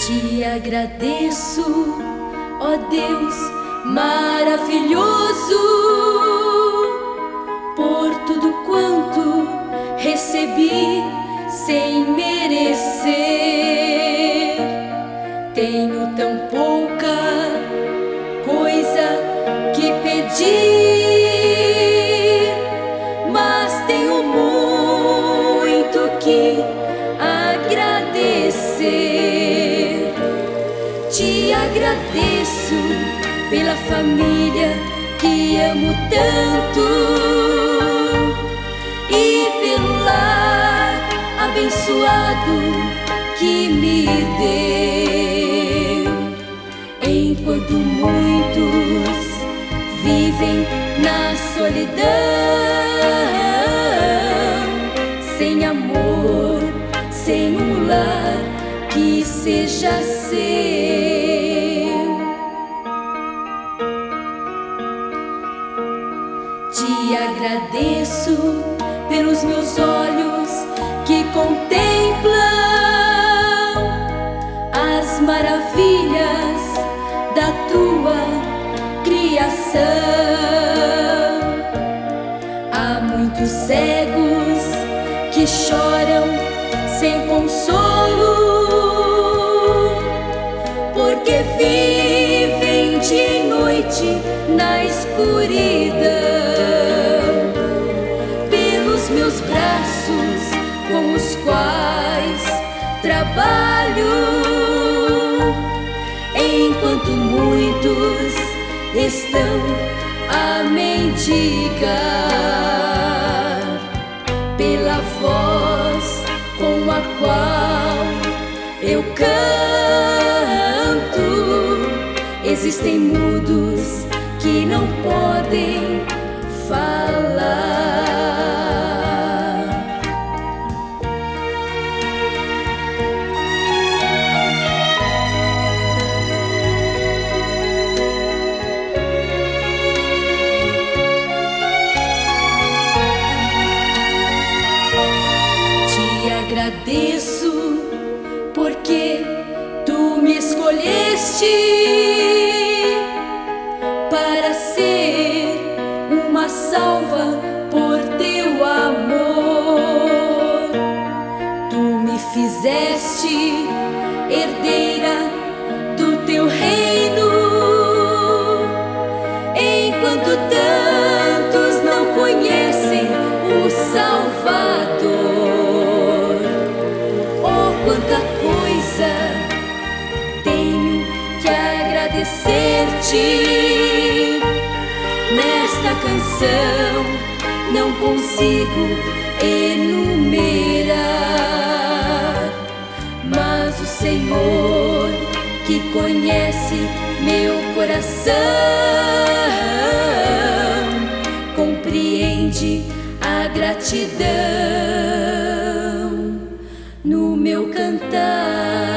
Te agradeço, ó Deus maravilhoso, por tudo quanto recebi sem merecer. Tenho tão pouca coisa que pedir, mas tenho muito que agradecer. Te agradeço pela família que amo tanto e pelo lar abençoado que me deu. Enquanto muitos vivem na solidão, sem amor, sem um lar que seja seu. Te agradeço pelos meus olhos que contemplam as maravilhas da tua criação. Há muitos cegos que choram sem consolo, porque vivem dia e noite na escuridão. Pelos meus braços com os quais trabalho, enquanto muitos estão a mendigar. Pela voz com a qual eu canto, existem mudos que não podem falar. Agradeço porque tu me escolheste para ser uma salva por teu amor. Tu me fizeste herdeira do teu reino, enquanto tantos não conhecem o Salvador. Quanta coisa tenho que agradecer-te. Nesta canção não consigo enumerar, mas o Senhor que conhece meu coração compreende a gratidão no meu cantar.